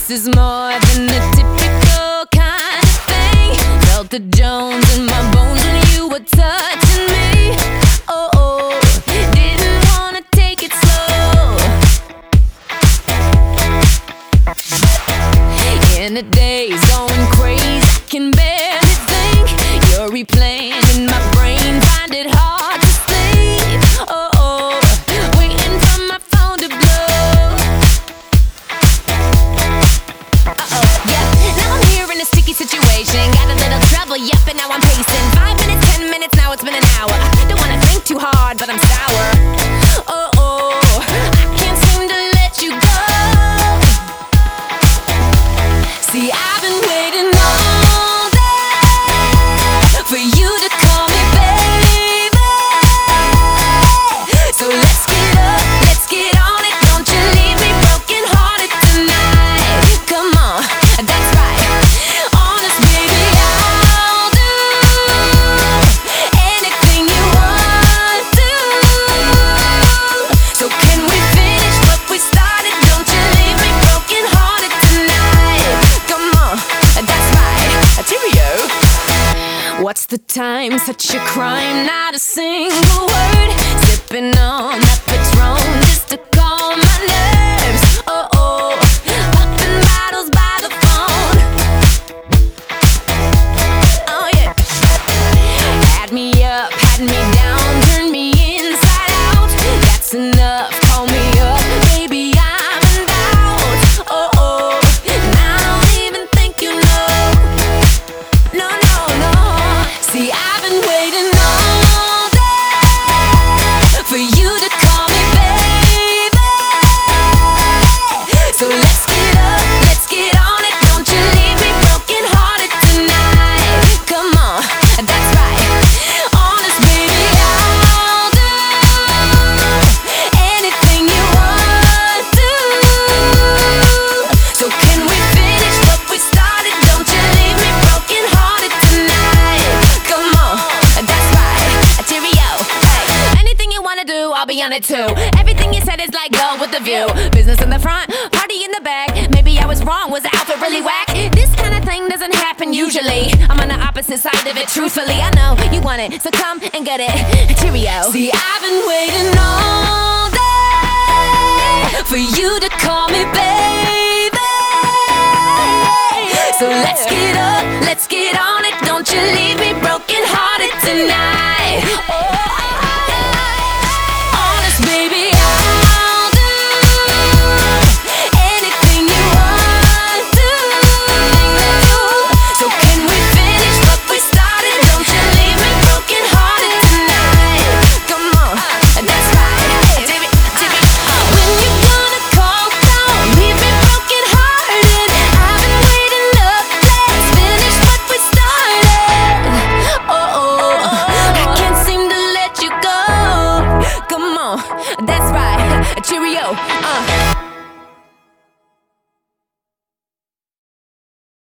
This is more than the typical kind of thing. Felt the Jones in my bones when you were touching me. Oh, oh, didn't wanna take it slow. In the days going crazy, I can barely think. You're replaying in my brain, find it hard to sleep. Oh, oh, waiting for my phone to blow. Uh-oh, yeah, now I'm here in a sticky situation. Got a little trouble, yep, and now I'm pacing. 5 minutes, 10 minutes, now it's been an hour. Don't wanna think too hard, but I'm sour. Oh, oh, I can't seem to let you go. See, I've been waiting all day for you to call me baby. So let's get up, let's get on it. Don't you leave me broken hearted tonight. Come on, that's right. Honest, baby, I'll do anything you want to. So can we finish what we started? Don't you leave me broken hearted tonight. Come on, that's right. Cheerio. What's the time? Such a crime, not a single word. Sipping on that Patron just to calm my nerves. Oh, oh, popping bottles by the phone. Oh, yeah. Had me up, had me down, turned me inside out. That's enough, call me up, baby, I'm in doubt. Oh, oh, and I don't even think you know. No, no, no. See, I've been waiting all day for you to call me baby. So let's get up, let's get on it. Don't you leave me broken hearted tonight. Come on, that's right. Honest, baby, I'll do anything you want to. So can we finish what we started? Don't you leave me broken hearted tonight. Come on, that's right. Cheerio. Hey, anything you wanna do, I'll be on it too. Everything you said is like go with the view. Business in the front, party in the back. Maybe I was wrong, was the outfit really whack? This kind of thing doesn't happen usually. I'm on the opposite side of it, truthfully. I know you want it, so come and get it. Cheerio. See, I've been waiting all day for you to call me baby. So let's get up, let's get on it. Don't you leave me broken hearted tonight. Oh.